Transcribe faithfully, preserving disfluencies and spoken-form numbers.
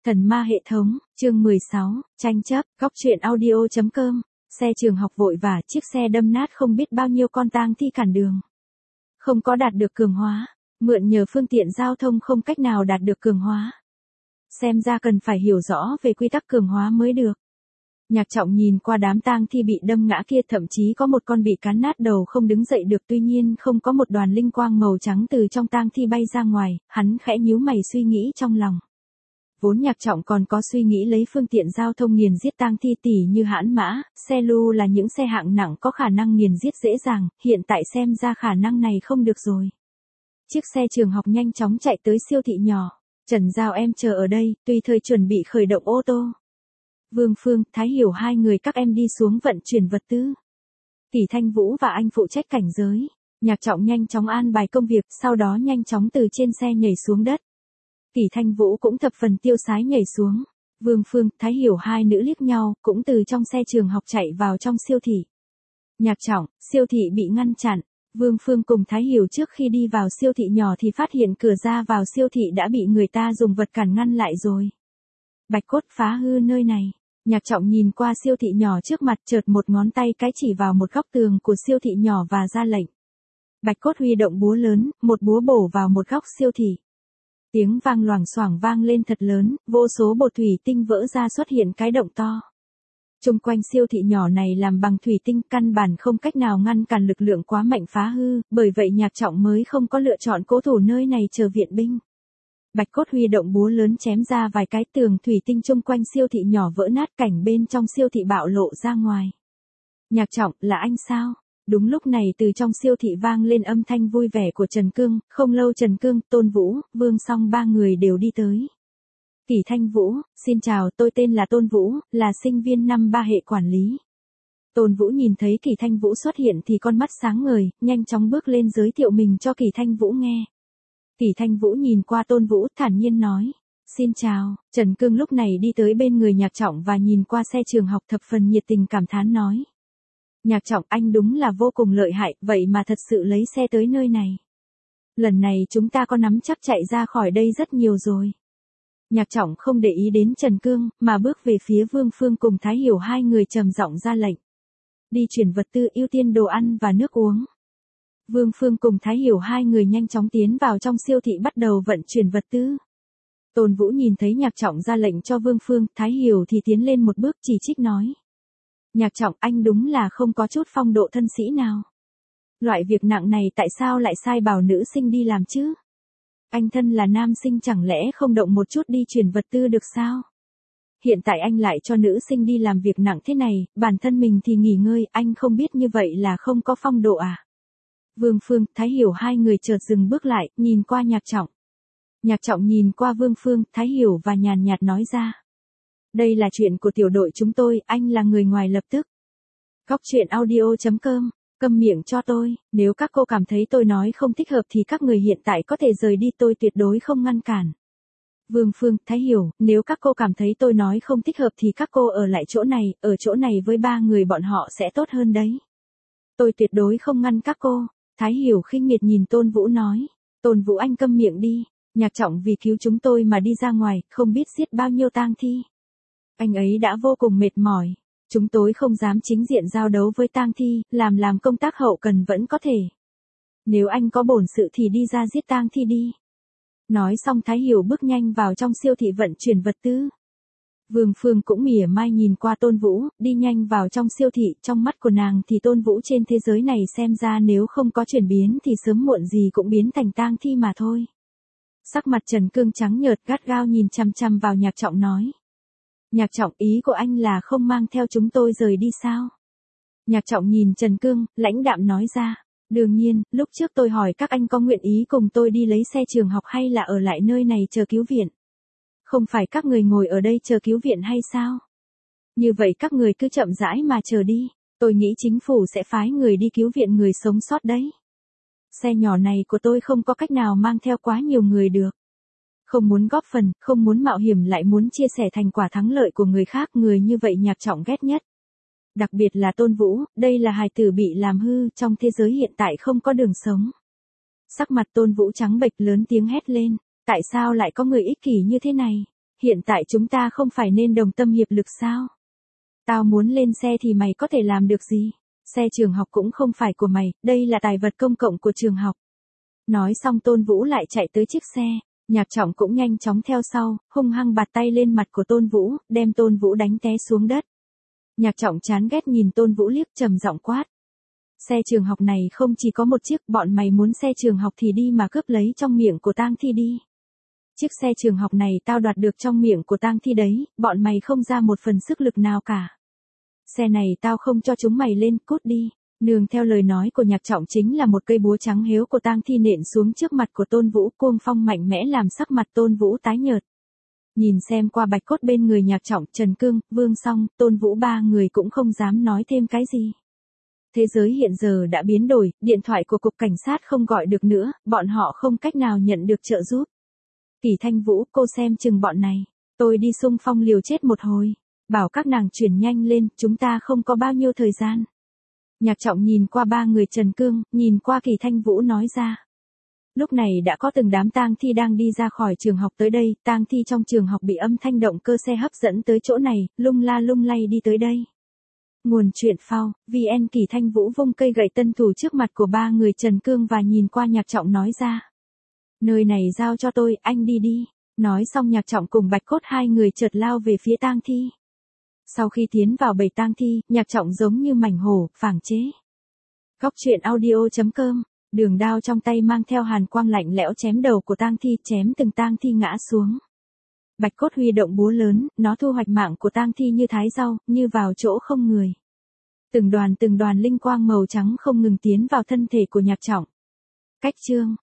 Thần ma hệ thống, chương mười sáu, tranh chấp, góc truyện audio chấm com, xe trường học vội vã, chiếc xe đâm nát không biết bao nhiêu con tang thi cản đường. Không có đạt được cường hóa, mượn nhờ phương tiện giao thông không cách nào đạt được cường hóa. Xem ra cần phải hiểu rõ về quy tắc cường hóa mới được. Nhạc Trọng nhìn qua đám tang thi bị đâm ngã kia, thậm chí có một con bị cắn nát đầu không đứng dậy được, tuy nhiên không có một đoàn linh quang màu trắng từ trong tang thi bay ra ngoài, hắn khẽ nhíu mày suy nghĩ trong lòng. Vốn Nhạc Trọng còn có suy nghĩ lấy phương tiện giao thông nghiền giết tang thi tỉ như hãn mã, xe lu là những xe hạng nặng có khả năng nghiền giết dễ dàng, hiện tại xem ra khả năng này không được rồi. Chiếc xe trường học nhanh chóng chạy tới siêu thị nhỏ. Trần Giao em chờ ở đây, tùy thời chuẩn bị khởi động ô tô. Vương Phương, Thái Hiểu hai người các em đi xuống vận chuyển vật tư. Tỷ Thanh Vũ và anh phụ trách cảnh giới. Nhạc Trọng nhanh chóng an bài công việc, sau đó nhanh chóng từ trên xe nhảy xuống đất. Tỷ Thanh Vũ cũng thập phần tiêu sái nhảy xuống. Vương Phương, Thái Hiểu hai nữ liếc nhau, cũng từ trong xe trường học chạy vào trong siêu thị. Nhạc Trọng, siêu thị bị ngăn chặn. Vương Phương cùng Thái Hiểu trước khi đi vào siêu thị nhỏ thì phát hiện cửa ra vào siêu thị đã bị người ta dùng vật cản ngăn lại rồi. Bạch Cốt phá hư nơi này. Nhạc Trọng nhìn qua siêu thị nhỏ trước mặt, chợt một ngón tay cái chỉ vào một góc tường của siêu thị nhỏ và ra lệnh. Bạch Cốt huy động búa lớn, một búa bổ vào một góc siêu thị. Tiếng vang loảng xoảng vang lên thật lớn, vô số bột thủy tinh vỡ ra, xuất hiện cái động to. Chung quanh siêu thị nhỏ này làm bằng thủy tinh, căn bản không cách nào ngăn cản lực lượng quá mạnh phá hư, bởi vậy Nhạc Trọng mới không có lựa chọn cố thủ nơi này chờ viện binh. Bạch Cốt huy động búa lớn chém ra vài cái, tường thủy tinh chung quanh siêu thị nhỏ vỡ nát, cảnh bên trong siêu thị bạo lộ ra ngoài. Nhạc Trọng, là anh sao? Đúng lúc này từ trong siêu thị vang lên âm thanh vui vẻ của Trần Cương, không lâu Trần Cương, Tôn Vũ, Vương Song ba người đều đi tới. Tỷ Thanh Vũ, xin chào, tôi tên là Tôn Vũ, là sinh viên năm ba hệ quản lý. Tôn Vũ nhìn thấy Kỳ Thanh Vũ xuất hiện thì con mắt sáng ngời, nhanh chóng bước lên giới thiệu mình cho Kỳ Thanh Vũ nghe. Tỷ Thanh Vũ nhìn qua Tôn Vũ, thản nhiên nói, xin chào. Trần Cương lúc này đi tới bên người Nhạc Trọng và nhìn qua xe trường học, thập phần nhiệt tình cảm thán nói. Nhạc Trọng, anh đúng là vô cùng lợi hại, vậy mà thật sự lấy xe tới nơi này. Lần này chúng ta có nắm chắc chạy ra khỏi đây rất nhiều rồi. Nhạc Trọng không để ý đến Trần Cương, mà bước về phía Vương Phương cùng Thái Hiểu hai người trầm giọng ra lệnh. Đi chuyển vật tư, ưu tiên đồ ăn và nước uống. Vương Phương cùng Thái Hiểu hai người nhanh chóng tiến vào trong siêu thị bắt đầu vận chuyển vật tư. Tôn Vũ nhìn thấy Nhạc Trọng ra lệnh cho Vương Phương, Thái Hiểu thì tiến lên một bước chỉ trích nói. Nhạc Trọng, anh đúng là không có chút phong độ thân sĩ nào. Loại việc nặng này tại sao lại sai bảo nữ sinh đi làm chứ? Anh thân là nam sinh chẳng lẽ không động một chút đi chuyển vật tư được sao? Hiện tại anh lại cho nữ sinh đi làm việc nặng thế này, bản thân mình thì nghỉ ngơi, anh không biết như vậy là không có phong độ à? Vương Phương, Thái Hiểu hai người chợt dừng bước lại, nhìn qua Nhạc Trọng. Nhạc Trọng nhìn qua Vương Phương, Thái Hiểu và nhàn nhạt nói ra. Đây là chuyện của tiểu đội chúng tôi, anh là người ngoài lập tức. Góc truyện audio chấm com, câm miệng cho tôi, nếu các cô cảm thấy tôi nói không thích hợp thì các người hiện tại có thể rời đi, tôi tuyệt đối không ngăn cản. Vương Phương, Thái Hiểu, nếu các cô cảm thấy tôi nói không thích hợp thì các cô ở lại chỗ này, ở chỗ này với ba người bọn họ sẽ tốt hơn đấy. Tôi tuyệt đối không ngăn các cô. Thái Hiểu khinh miệt nhìn Tôn Vũ nói. Tôn Vũ, anh câm miệng đi. Nhạc Trọng vì cứu chúng tôi mà đi ra ngoài, không biết giết bao nhiêu tang thi. Anh ấy đã vô cùng mệt mỏi. Chúng tôi không dám chính diện giao đấu với tang thi, làm làm công tác hậu cần vẫn có thể. Nếu anh có bổn sự thì đi ra giết tang thi đi. Nói xong Thái Hiểu bước nhanh vào trong siêu thị vận chuyển vật tư. Vương Phương cũng mỉa mai nhìn qua Tôn Vũ, đi nhanh vào trong siêu thị, trong mắt của nàng thì Tôn Vũ trên thế giới này xem ra nếu không có chuyển biến thì sớm muộn gì cũng biến thành tang thi mà thôi. Sắc mặt Trần Cương trắng nhợt, gắt gao nhìn chăm chăm vào Nhạc Trọng nói. Nhạc Trọng, ý của anh là không mang theo chúng tôi rời đi sao? Nhạc Trọng nhìn Trần Cương, lãnh đạm nói ra. Đương nhiên, lúc trước tôi hỏi các anh có nguyện ý cùng tôi đi lấy xe trường học hay là ở lại nơi này chờ cứu viện. Không phải các người ngồi ở đây chờ cứu viện hay sao? Như vậy các người cứ chậm rãi mà chờ đi, tôi nghĩ chính phủ sẽ phái người đi cứu viện người sống sót đấy. Xe nhỏ này của tôi không có cách nào mang theo quá nhiều người được. Không muốn góp phần, không muốn mạo hiểm lại muốn chia sẻ thành quả thắng lợi của người khác, người như vậy Nhạc Trọng ghét nhất. Đặc biệt là Tôn Vũ, đây là hài tử bị làm hư, trong thế giới hiện tại không có đường sống. Sắc mặt Tôn Vũ trắng bệch, lớn tiếng hét lên. Tại sao lại có người ích kỷ như thế này? Hiện tại chúng ta không phải nên đồng tâm hiệp lực sao? Tao muốn lên xe thì mày có thể làm được gì? Xe trường học cũng không phải của mày, đây là tài vật công cộng của trường học. Nói xong Tôn Vũ lại chạy tới chiếc xe, Nhạc Trọng cũng nhanh chóng theo sau, hung hăng bạt tay lên mặt của Tôn Vũ, đem Tôn Vũ đánh té xuống đất. Nhạc Trọng chán ghét nhìn Tôn Vũ liếc trầm giọng quát. Xe trường học này không chỉ có một chiếc, bọn mày muốn xe trường học thì đi mà cướp lấy trong miệng của tang thi đi. Chiếc xe trường học này tao đoạt được trong miệng của tang thi đấy, bọn mày không ra một phần sức lực nào cả. Xe này tao không cho chúng mày lên, cút đi. Nương theo lời nói của Nhạc Trọng chính là một cây búa trắng héo của tang thi nện xuống trước mặt của Tôn Vũ, cuồng phong mạnh mẽ làm sắc mặt Tôn Vũ tái nhợt. Nhìn xem qua bạch cốt bên người Nhạc Trọng, Trần Cương, Vương Song, Tôn Vũ ba người cũng không dám nói thêm cái gì. Thế giới hiện giờ đã biến đổi, điện thoại của cục cảnh sát không gọi được nữa, bọn họ không cách nào nhận được trợ giúp. Kỷ Thanh Vũ, cô xem chừng bọn này, tôi đi xung phong liều chết một hồi, bảo các nàng chuyển nhanh lên, chúng ta không có bao nhiêu thời gian. Nhạc Trọng nhìn qua ba người Trần Cương, nhìn qua Kỷ Thanh Vũ nói ra. Lúc này đã có từng đám tang thi đang đi ra khỏi trường học tới đây, tang thi trong trường học bị âm thanh động cơ xe hấp dẫn tới chỗ này, lung la lung lay đi tới đây. Nguồn truyện phao, vê en Kỷ Thanh Vũ vung cây gậy tân thủ trước mặt của ba người Trần Cương và nhìn qua Nhạc Trọng nói ra. Nơi này giao cho tôi, anh đi đi. Nói xong Nhạc Trọng cùng Bạch Cốt hai người chợt lao về phía tang thi. Sau khi tiến vào bầy tang thi, Nhạc Trọng giống như mảnh hổ, phảng chế. Góc truyện audio chấm com, đường đao trong tay mang theo hàn quang lạnh lẽo chém đầu của tang thi, chém từng tang thi ngã xuống. Bạch Cốt huy động búa lớn, nó thu hoạch mạng của tang thi như thái rau, như vào chỗ không người. Từng đoàn từng đoàn linh quang màu trắng không ngừng tiến vào thân thể của Nhạc Trọng. Cách chương